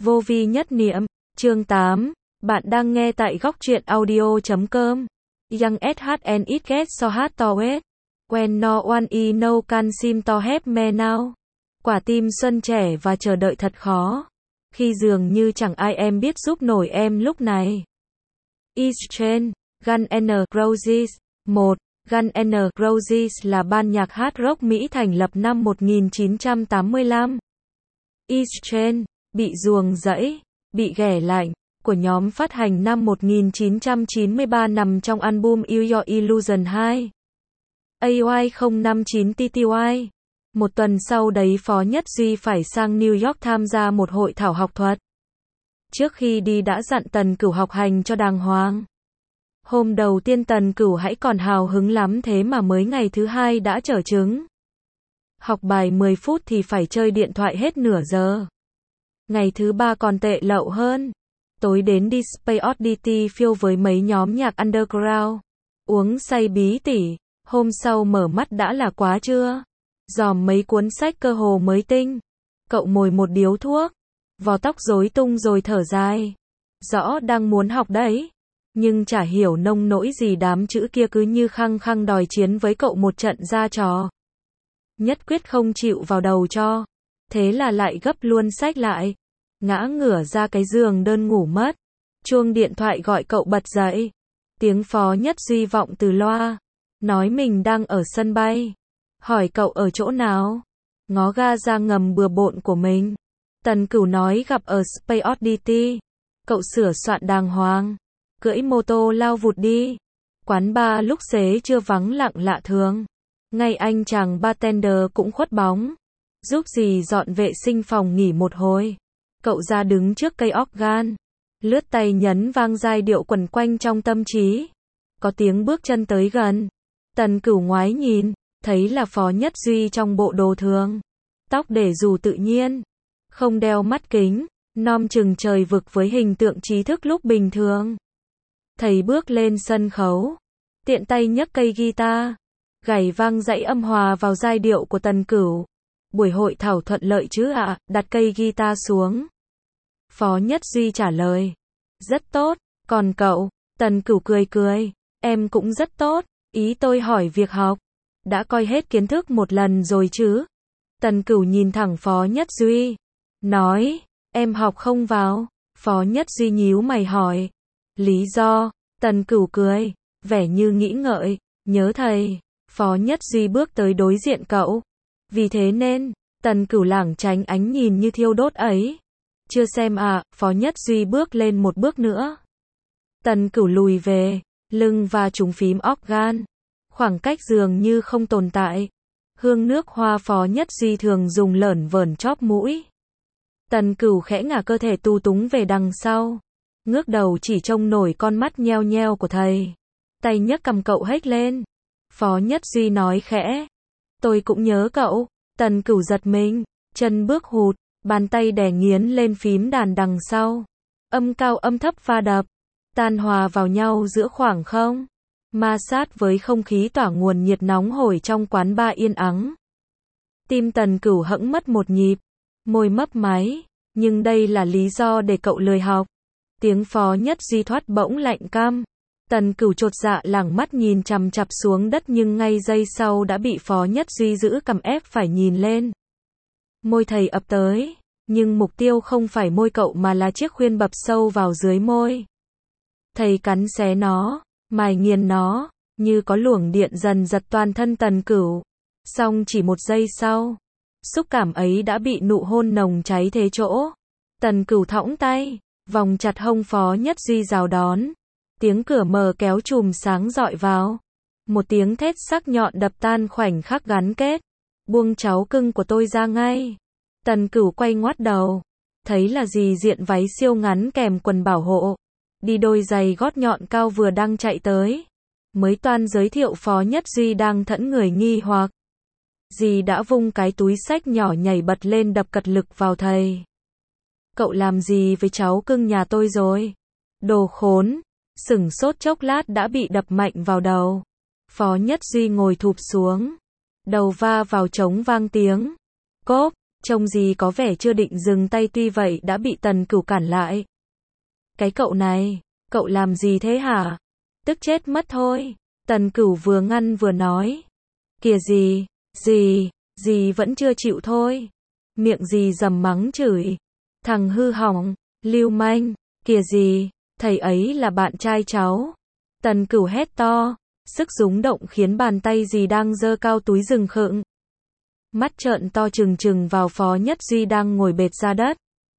Vô vi nhất niệm, chương 8, bạn đang nghe tại góc truyện audio.com. Young SHN it get so hard to wait. When no one I know can seem to help me now. Quả tim xuân trẻ và chờ đợi thật khó. Khi dường như chẳng ai em biết giúp nổi em lúc này. Exchange, Guns N' Roses. 1. Guns N' Roses là ban nhạc hard rock Mỹ thành lập năm 1985. Exchange, bị ruồng rẫy, bị ghẻ lạnh, của nhóm phát hành năm 1993 nằm trong album Use Your Illusion 2. AY059 TTY. Một tuần sau đấy Phó Nhất Duy phải sang New York tham gia một hội thảo học thuật. Trước khi đi đã dặn Tần Cửu học hành cho đàng hoàng. Hôm đầu tiên Tần Cửu hãy còn hào hứng lắm thế mà mới ngày thứ hai đã trở chứng. Học bài 10 phút thì phải chơi điện thoại hết nửa giờ. Ngày thứ ba còn tệ lậu hơn. Tối đến đi Space Oddity Field với mấy nhóm nhạc underground. Uống say bí tỉ. Hôm sau mở mắt đã là quá trưa. Dòm mấy cuốn sách cơ hồ mới tinh. Cậu mồi một điếu thuốc. Vò tóc rối tung rồi thở dài. Rõ đang muốn học đấy. Nhưng chả hiểu nông nỗi gì đám chữ kia cứ như khăng khăng đòi chiến với cậu một trận ra trò. Nhất quyết không chịu vào đầu cho. Thế là lại gấp luôn sách lại. Ngã ngửa ra cái giường đơn ngủ mất. Chuông điện thoại gọi cậu bật dậy. Tiếng Phó Nhất Duy vọng từ loa. Nói mình đang ở sân bay. Hỏi cậu ở chỗ nào? Ngó ga ra ngầm bừa bộn của mình. Tần Cửu nói gặp ở Space Oddity. Cậu sửa soạn đàng hoàng. Cưỡi mô tô lao vụt đi. Quán bar lúc xế chưa vắng lặng lạ thường. Ngay anh chàng bartender cũng khuất bóng. Giúp gì dọn vệ sinh phòng nghỉ một hồi. Cậu ra đứng trước cây organ. Lướt tay nhấn vang giai điệu quẩn quanh trong tâm trí. Có tiếng bước chân tới gần. Tần Cửu ngoái nhìn. Thấy là Phó Nhất Duy trong bộ đồ thường. Tóc để dù tự nhiên. Không đeo mắt kính. Nom chừng trời vực với hình tượng trí thức lúc bình thường. Thầy bước lên sân khấu. Tiện tay nhấc cây guitar. Gảy vang dãy âm hòa vào giai điệu của Tần Cửu. Buổi hội thảo thuận lợi chứ ạ? Đặt cây guitar xuống. Phó Nhất Duy trả lời. Rất tốt. Còn cậu? Tần Cửu cười cười. Em cũng rất tốt. Ý tôi hỏi việc học. Đã coi hết kiến thức một lần rồi chứ? Tần Cửu nhìn thẳng Phó Nhất Duy. Nói. Em học không vào. Phó Nhất Duy nhíu mày hỏi. Lý do? Tần Cửu cười. Vẻ như nghĩ ngợi. Nhớ thầy. Phó Nhất Duy bước tới đối diện cậu. Vì thế nên, Tần Cửu lảng tránh ánh nhìn như thiêu đốt ấy. Chưa xem à? Phó Nhất Duy bước lên một bước nữa. Tần Cửu lùi về, lưng và trúng phím organ. Khoảng cách dường như không tồn tại. Hương nước hoa Phó Nhất Duy thường dùng lởn vởn chóp mũi. Tần Cửu khẽ ngả cơ thể tu túng về đằng sau. Ngước đầu chỉ trông nổi con mắt nheo nheo của thầy. Tay nhấc cầm cậu hếch lên. Phó Nhất Duy nói khẽ. Tôi cũng nhớ cậu. Tần Cửu giật mình. Chân bước hụt. Bàn tay đè nghiến lên phím đàn đằng sau. Âm cao âm thấp va đập. Tan hòa vào nhau giữa khoảng không. Ma sát với không khí tỏa nguồn nhiệt nóng hổi trong quán bar yên ắng. Tim Tần Cửu hẫng mất một nhịp. Môi mấp máy. Nhưng đây là lý do để cậu lười học. Tiếng Phó Nhất Duy thoát bỗng lạnh căm. Tần Cửu chột dạ lảng mắt nhìn chằm chằm xuống đất nhưng ngay giây sau đã bị Phó Nhất Duy giữ cầm ép phải nhìn lên. Môi thầy ập tới. Nhưng mục tiêu không phải môi cậu mà là chiếc khuyên bập sâu vào dưới môi. Thầy cắn xé nó. Mài nghiền nó. Như có luồng điện dần giật toàn thân Tần Cửu. Xong chỉ một giây sau. Xúc cảm ấy đã bị nụ hôn nồng cháy thế chỗ. Tần Cửu thõng tay. Vòng chặt hông Phó Nhất Duy rào đón. Tiếng cửa mở kéo chùm sáng dọi vào. Một tiếng thét sắc nhọn đập tan khoảnh khắc gắn kết. Buông cháu cưng của tôi ra ngay. Tần Cửu quay ngoắt đầu. Thấy là dì diện váy siêu ngắn kèm quần bảo hộ. Đi đôi giày gót nhọn cao vừa đang chạy tới. Mới toan giới thiệu Phó Nhất Duy đang thẫn người nghi hoặc. Dì đã vung cái túi xách nhỏ nhảy bật lên đập cật lực vào thầy. Cậu làm gì với cháu cưng nhà tôi rồi? Đồ khốn. Sửng sốt chốc lát đã bị đập mạnh vào đầu. Phó Nhất Duy ngồi thụp xuống. Đầu va vào trống vang tiếng. Cốp. Trông gì có vẻ chưa định dừng tay, tuy vậy đã bị Tần Cửu cản lại. Cái cậu này, cậu làm gì thế hả? Tức chết mất thôi. Tần Cửu vừa ngăn vừa nói. Kìa dì vẫn chưa chịu thôi. Miệng dì dầm mắng chửi. Thằng hư hỏng, lưu manh, kìa dì, thầy ấy là bạn trai cháu. Tần Cửu hét to, sức rúng động khiến bàn tay dì đang giơ cao túi rừng khựng. Mắt trợn to trừng trừng vào Phó Nhất Duy đang ngồi bệt ra đất.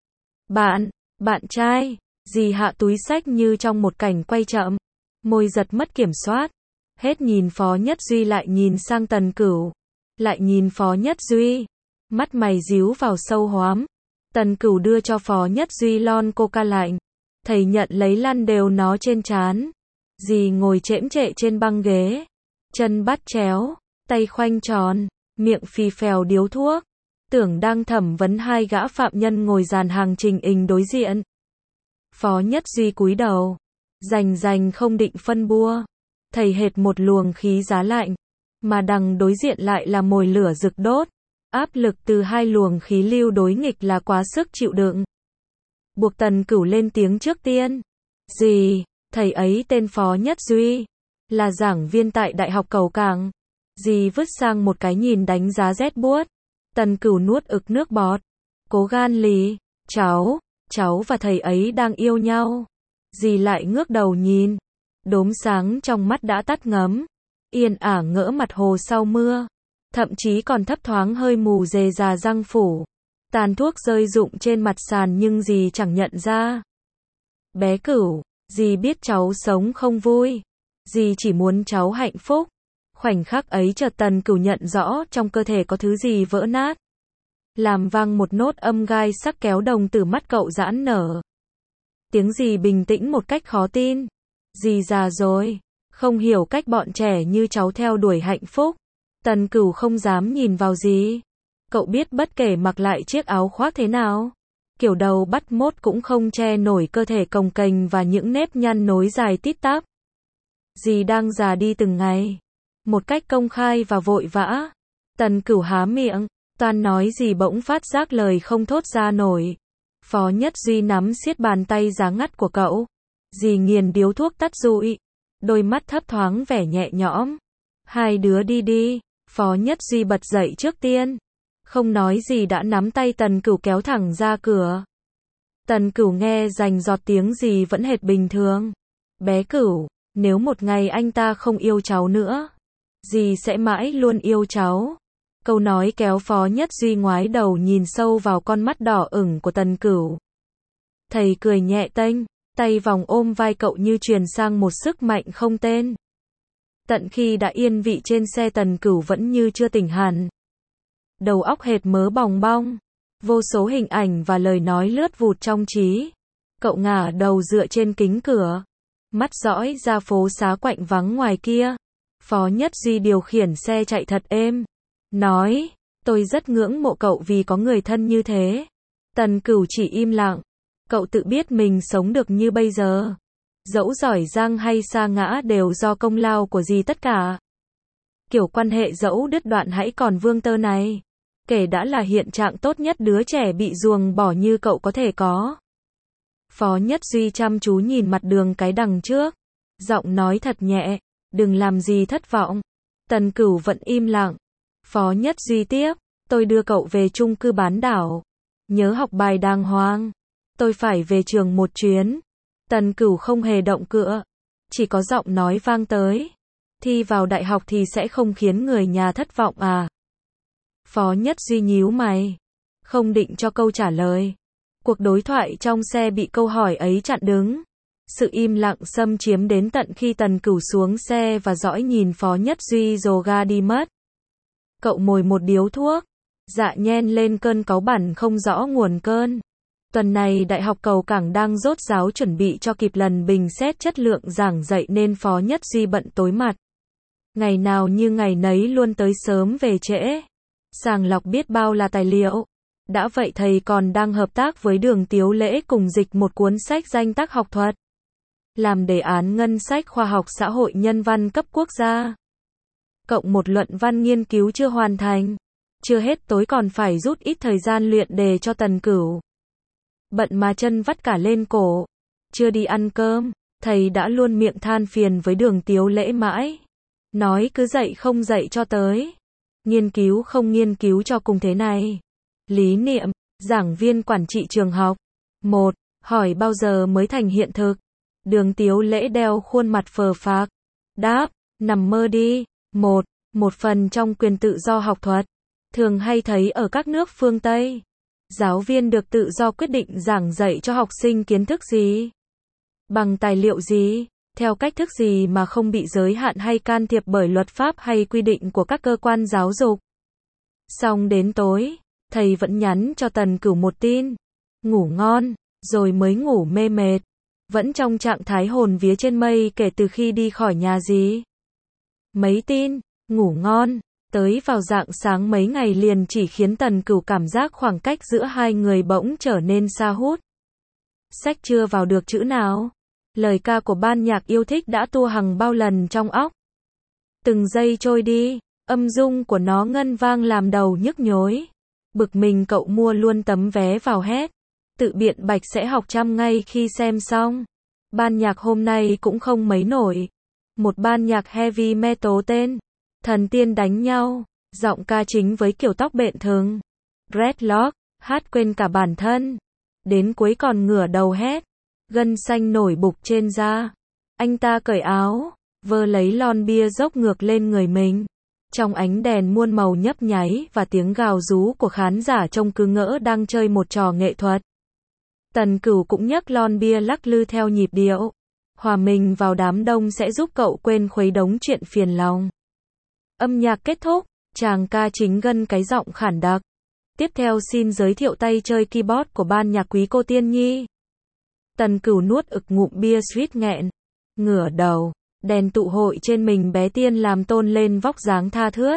Bạn trai, dì hạ túi xách như trong một cảnh quay chậm, môi giật mất kiểm soát. Hết nhìn Phó Nhất Duy lại nhìn sang Tần Cửu, lại nhìn Phó Nhất Duy, mắt mày díu vào sâu hoắm. Tần Cửu đưa cho Phó Nhất Duy lon coca lạnh, thầy nhận lấy lăn đều nó trên trán. Dì ngồi chễm chệ trên băng ghế, chân bắt chéo, tay khoanh tròn, miệng phì phèo điếu thuốc, tưởng đang thẩm vấn hai gã phạm nhân ngồi dàn hàng trình hình đối diện. Phó Nhất Duy cúi đầu, rành không định phân bua, thầy hệt một luồng khí giá lạnh, mà đằng đối diện lại là mồi lửa rực đốt. Áp lực từ hai luồng khí lưu đối nghịch là quá sức chịu đựng. Buộc Tần Cửu lên tiếng trước tiên. Dì, thầy ấy tên Phó Nhất Duy, là giảng viên tại Đại học Cầu Cảng. Dì vứt sang một cái nhìn đánh giá rét buốt. Tần Cửu nuốt ực nước bọt, cố gan lì. Cháu và thầy ấy đang yêu nhau. Dì lại ngước đầu nhìn, đốm sáng trong mắt đã tắt ngấm, yên ả ngỡ mặt hồ sau mưa, thậm chí còn thấp thoáng hơi mù dề già răng phủ. Tàn thuốc rơi rụng trên mặt sàn nhưng dì chẳng nhận ra. Bé Cửu, dì biết cháu sống không vui, dì chỉ muốn cháu hạnh phúc. Khoảnh khắc ấy chợt Tần Cửu nhận rõ trong cơ thể có thứ gì vỡ nát, làm vang một nốt âm gai sắc kéo đồng tử mắt cậu giãn nở. Tiếng dì bình tĩnh một cách khó tin. Dì già rồi, không hiểu cách bọn trẻ như cháu theo đuổi hạnh phúc. Tần Cửu không dám nhìn vào dì. Cậu biết bất kể mặc lại chiếc áo khoác thế nào, kiểu đầu bắt mốt cũng không che nổi cơ thể cồng kềnh và những nếp nhăn nối dài tít tắp. Dì đang già đi từng ngày, một cách công khai và vội vã. Tần Cửu há miệng, toan nói gì bỗng phát giác lời không thốt ra nổi. Phó Nhất Duy nắm siết bàn tay giá ngắt của cậu. Dì nghiền điếu thuốc tắt rụi, đôi mắt thấp thoáng vẻ nhẹ nhõm. Hai đứa đi. Phó Nhất Duy bật dậy trước tiên, không nói gì đã nắm tay Tần Cửu kéo thẳng ra cửa. Tần Cửu nghe rành giọt tiếng gì vẫn hệt bình thường. Bé Cửu, nếu một ngày anh ta không yêu cháu nữa, dì sẽ mãi luôn yêu cháu. Câu nói kéo Phó Nhất Duy ngoái đầu nhìn sâu vào con mắt đỏ ửng của Tần Cửu. Thầy cười nhẹ tênh, tay vòng ôm vai cậu như truyền sang một sức mạnh không tên. Tận khi đã yên vị trên xe, Tần Cửu vẫn như chưa tỉnh hẳn. Đầu óc hệt mớ bòng bong, vô số hình ảnh và lời nói lướt vụt trong trí. Cậu ngả đầu dựa trên kính cửa, mắt dõi ra phố xá quạnh vắng ngoài kia. Phó Nhất Duy điều khiển xe chạy thật êm, nói, tôi rất ngưỡng mộ cậu vì có người thân như thế. Tần Cửu chỉ im lặng. Cậu tự biết mình sống được như bây giờ, dẫu giỏi giang hay sa ngã đều do công lao của dì tất cả. Kiểu quan hệ dẫu đứt đoạn hãy còn vương tơ này, kể đã là hiện trạng tốt nhất đứa trẻ bị ruồng bỏ như cậu có thể có. Phó Nhất Duy chăm chú nhìn mặt đường cái đằng trước, giọng nói thật nhẹ, đừng làm gì thất vọng. Tần Cửu vẫn im lặng. Phó Nhất Duy tiếp, tôi đưa cậu về chung cư bán đảo, nhớ học bài đàng hoàng. Tôi phải về trường một chuyến. Tần Cửu không hề động cựa, chỉ có giọng nói vang tới. Thi vào đại học thì sẽ không khiến người nhà thất vọng à? Phó Nhất Duy nhíu mày, không định cho câu trả lời. Cuộc đối thoại trong xe bị câu hỏi ấy chặn đứng. Sự im lặng xâm chiếm đến tận khi Tần Cửu xuống xe và dõi nhìn Phó Nhất Duy rồ ga đi mất. Cậu mồi một điếu thuốc, dạ nhen lên cơn cáu bẳn không rõ nguồn cơn. Tuần này Đại học Cầu Cảng đang dốt giáo chuẩn bị cho kịp lần bình xét chất lượng giảng dạy nên Phó Nhất Duy bận tối mặt. Ngày nào như ngày nấy luôn tới sớm về trễ. Sàng lọc biết bao là tài liệu. Đã vậy thầy còn đang hợp tác với Đường Tiếu Lễ cùng dịch một cuốn sách danh tác học thuật. Làm đề án ngân sách khoa học xã hội nhân văn cấp quốc gia. Cộng một luận văn nghiên cứu chưa hoàn thành. Chưa hết tối còn phải rút ít thời gian luyện đề cho Tần Cửu. Bận mà chân vắt cả lên cổ. Chưa đi ăn cơm, thầy đã luôn miệng than phiền với Đường Tiếu Lễ mãi. Nói cứ dạy không dạy cho tới. Nghiên cứu không nghiên cứu cho cùng thế này. Lý Niệm, giảng viên quản trị trường học. 1. Hỏi bao giờ mới thành hiện thực? Đường Tiếu Lễ đeo khuôn mặt phờ phạc. Đáp, nằm mơ đi. 1. Một phần trong quyền tự do học thuật. Thường hay thấy ở các nước phương Tây. Giáo viên được tự do quyết định giảng dạy cho học sinh kiến thức gì, bằng tài liệu gì, theo cách thức gì mà không bị giới hạn hay can thiệp bởi luật pháp hay quy định của các cơ quan giáo dục. Xong đến tối, thầy vẫn nhắn cho Tần Cửu một tin. Ngủ ngon, rồi mới ngủ mê mệt. Vẫn trong trạng thái hồn vía trên mây kể từ khi đi khỏi nhà gì. Mấy tin, ngủ ngon, tới vào rạng sáng mấy ngày liền chỉ khiến Tần Cửu cảm giác khoảng cách giữa hai người bỗng trở nên xa hút. Sách chưa vào được chữ nào. Lời ca của ban nhạc yêu thích đã tua hằng bao lần trong óc. Từng giây trôi đi, âm dung của nó ngân vang làm đầu nhức nhối. Bực mình cậu mua luôn tấm vé vào hết. Tự biện bạch sẽ học chăm ngay khi xem xong. Ban nhạc hôm nay cũng không mấy nổi. Một ban nhạc heavy metal tên Thần Tiên đánh nhau, giọng ca chính với kiểu tóc bện thừng. Dreadlock, hát quên cả bản thân. Đến cuối còn ngửa đầu hét. Gân xanh nổi bục trên da. Anh ta cởi áo, vơ lấy lon bia dốc ngược lên người mình. Trong ánh đèn muôn màu nhấp nháy và tiếng gào rú của khán giả trông cứ ngỡ đang chơi một trò nghệ thuật. Tần Cửu cũng nhấc lon bia lắc lư theo nhịp điệu. Hòa mình vào đám đông sẽ giúp cậu quên khuấy đống chuyện phiền lòng. Âm nhạc kết thúc, chàng ca chính gân cái giọng khản đặc. Tiếp theo xin giới thiệu tay chơi keyboard của ban nhạc quý cô Tiên Nhi. Tần Cửu nuốt ực ngụm bia suýt nghẹn. Ngửa đầu, đèn tụ hội trên mình bé Tiên làm tôn lên vóc dáng tha thướt.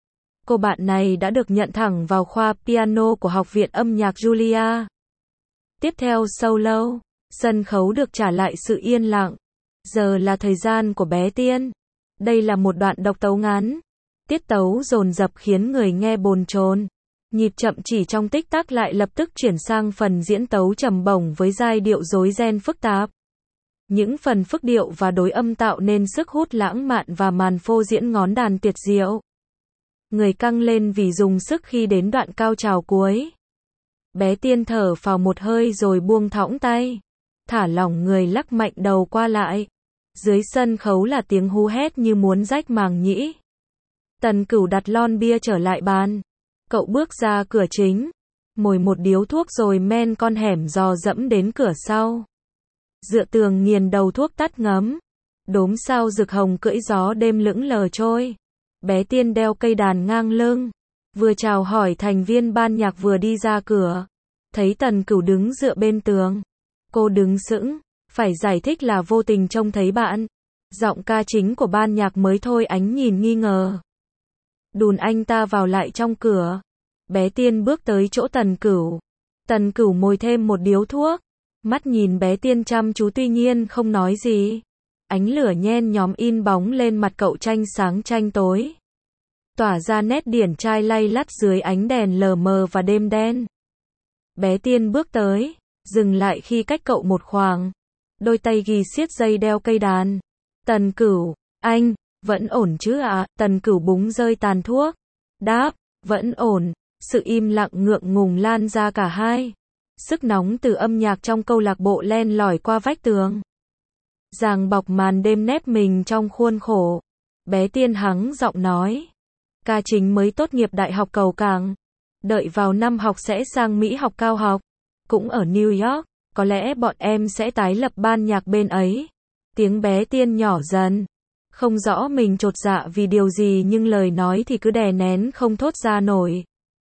Cô bạn này đã được nhận thẳng vào khoa piano của Học viện âm nhạc Julia. Tiếp theo solo, sân khấu được trả lại sự yên lặng. Giờ là thời gian của bé Tiên. Đây là một đoạn độc tấu ngắn. Tiết tấu dồn dập khiến người nghe bồn chồn. Nhịp chậm chỉ trong tích tắc lại lập tức chuyển sang phần diễn tấu trầm bổng với giai điệu rối ren phức tạp. Những phần phức điệu và đối âm tạo nên sức hút lãng mạn và màn phô diễn ngón đàn tuyệt diệu. Người căng lên vì dùng sức khi đến đoạn cao trào cuối. Bé Tiên thở phào một hơi rồi buông thõng tay. Thả lỏng người lắc mạnh đầu qua lại. Dưới sân khấu là tiếng hú hét như muốn rách màng nhĩ. Tần Cửu đặt lon bia trở lại bàn. Cậu bước ra cửa chính. Mồi một điếu thuốc rồi men con hẻm dò dẫm đến cửa sau. Dựa tường nghiền đầu thuốc tắt ngấm. Đốm sao rực hồng cưỡi gió đêm lững lờ trôi. Bé Tiên đeo cây đàn ngang lưng. Vừa chào hỏi thành viên ban nhạc vừa đi ra cửa. Thấy Tần Cửu đứng dựa bên tường. Cô đứng sững. Phải giải thích là vô tình trông thấy bạn. Giọng ca chính của ban nhạc mới thôi ánh nhìn nghi ngờ. Đùn anh ta vào lại trong cửa. Bé Tiên bước tới chỗ Tần Cửu. Tần Cửu mồi thêm một điếu thuốc. Mắt nhìn bé Tiên chăm chú tuy nhiên không nói gì. Ánh lửa nhen nhóm in bóng lên mặt cậu tranh sáng tranh tối. Tỏa ra nét điển trai lay lắt dưới ánh đèn lờ mờ và đêm đen. Bé Tiên bước tới, dừng lại khi cách cậu một khoảng. Đôi tay ghi siết dây đeo cây đàn. Tần Cửu, anh, vẫn ổn chứ ạ? Tần Cửu búng rơi tàn thuốc. Đáp, vẫn ổn. Sự im lặng ngượng ngùng lan ra cả hai. Sức nóng từ âm nhạc trong câu lạc bộ len lỏi qua vách tường. Ràng bọc màn đêm nép mình trong khuôn khổ. Bé Tiên hắng giọng nói. Ca chính mới tốt nghiệp đại học Cầu Cảng. Đợi vào năm học sẽ sang Mỹ học cao học. Cũng ở New York. Có lẽ bọn em sẽ tái lập ban nhạc bên ấy. Tiếng bé Tiên nhỏ dần. Không rõ mình chột dạ vì điều gì nhưng lời nói thì cứ đè nén không thốt ra nổi.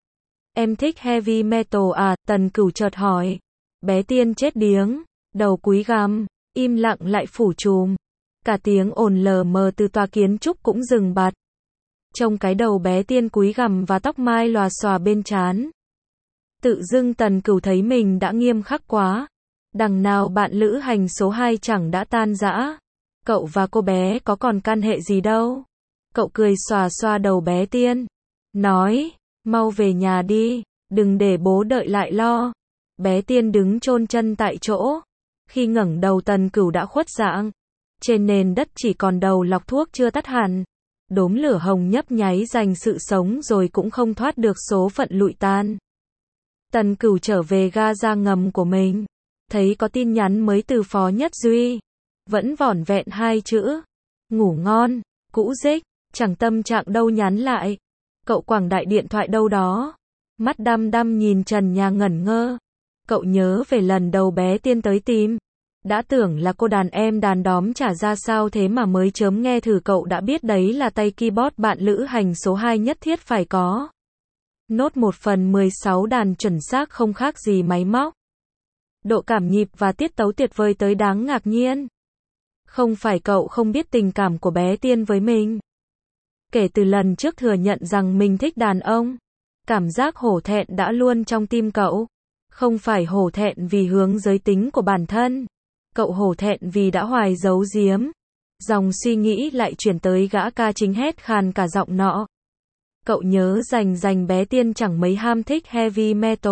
Em thích heavy metal à? Tần Cửu chợt hỏi. Bé Tiên chết điếng. Đầu cúi gằm. Im lặng lại phủ trùm. Cả tiếng ồn lờ mờ từ tòa kiến trúc cũng dừng bặt. Trông cái đầu bé Tiên cúi gằm và tóc mai lòa xòa bên trán. Tự dưng Tần Cửu thấy mình đã nghiêm khắc quá. Đằng nào bạn lữ hành số 2 chẳng đã tan rã. Cậu và cô bé có còn can hệ gì đâu. Cậu cười xòa xoa đầu bé Tiên. Nói, Mau về nhà đi, đừng để bố đợi lại lo. Bé Tiên đứng chôn chân tại chỗ. Khi ngẩng đầu Tần Cửu đã khuất dạng. Trên nền đất chỉ còn đầu lọc thuốc chưa tắt hẳn. Đốm lửa hồng nhấp nháy giành sự sống rồi cũng không thoát được số phận lụi tan. Tần Cửu trở về ga ra ngầm của mình. Thấy có tin nhắn mới từ Phó Nhất Duy. Vẫn vỏn vẹn 2 chữ. Ngủ ngon, cũ dích, chẳng tâm trạng đâu nhắn lại. Cậu quẳng đại điện thoại đâu đó. Mắt đăm đăm nhìn trần nhà ngẩn ngơ. Cậu nhớ về lần đầu bé Tiên tới tìm. Đã tưởng là cô đàn em đàn đóm trả ra sao thế mà mới chớm nghe thử cậu đã biết đấy là tay keyboard bạn lữ hành số 2 nhất thiết phải có. Nốt 1/16 đàn chuẩn xác không khác gì máy móc. Độ cảm nhịp và tiết tấu tuyệt vời tới đáng ngạc nhiên. Không phải cậu không biết tình cảm của bé Tiên với mình. Kể từ lần trước thừa nhận rằng mình thích đàn ông, cảm giác hổ thẹn đã luôn trong tim cậu. Không phải hổ thẹn vì hướng giới tính của bản thân. Cậu hổ thẹn vì đã hoài giấu giếm. Dòng suy nghĩ lại chuyển tới gã ca chính hét khàn cả giọng nọ. Cậu nhớ rành bé Tiên chẳng mấy ham thích heavy metal.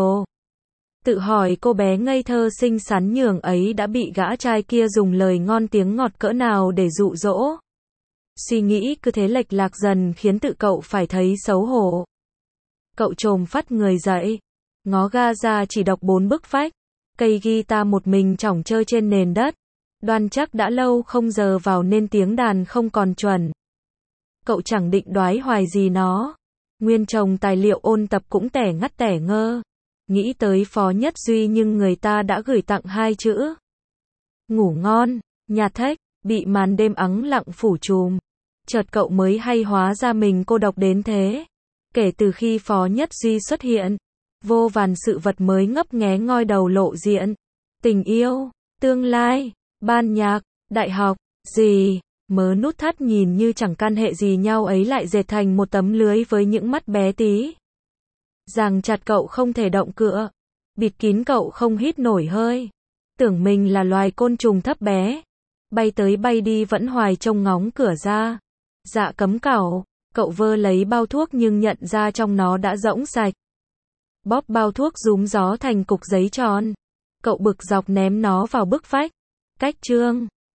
Tự hỏi cô bé ngây thơ xinh xắn nhường ấy đã bị gã trai kia dùng lời ngon tiếng ngọt cỡ nào để dụ dỗ. Suy nghĩ cứ thế lệch lạc dần khiến tự cậu phải thấy xấu hổ. Cậu chồm phát người dậy. Ngó ga ra chỉ đọc 4 bức vách. Cây guitar một mình chỏng chơi trên nền đất. Đoan chắc đã lâu không giờ vào nên tiếng đàn không còn chuẩn. Cậu chẳng định đoái hoài gì nó. Nguyên chồng tài liệu ôn tập cũng tẻ ngắt tẻ ngơ. Nghĩ tới Phó Nhất Duy nhưng người ta đã gửi tặng 2 chữ. Ngủ ngon, nhạt thếch, bị màn đêm ắng lặng phủ trùm. Chợt cậu mới hay hóa ra mình cô độc đến thế. Kể từ khi Phó Nhất Duy xuất hiện, vô vàn sự vật mới ngấp nghé ngoi đầu lộ diện. Tình yêu, tương lai, ban nhạc, đại học, gì, mớ nút thắt nhìn như chẳng can hệ gì nhau ấy lại dệt thành một tấm lưới với những mắt bé tí. Ràng chặt cậu không thể động cựa, bịt kín cậu không hít nổi hơi. Tưởng mình là loài côn trùng thấp bé, bay tới bay đi vẫn hoài trông ngóng cửa ra. Dạ cấm cẩu, cậu vơ lấy bao thuốc nhưng nhận ra trong nó đã rỗng sạch. Bóp bao thuốc rúm gió thành cục giấy tròn. Cậu bực dọc ném nó vào bức vách. Cách chương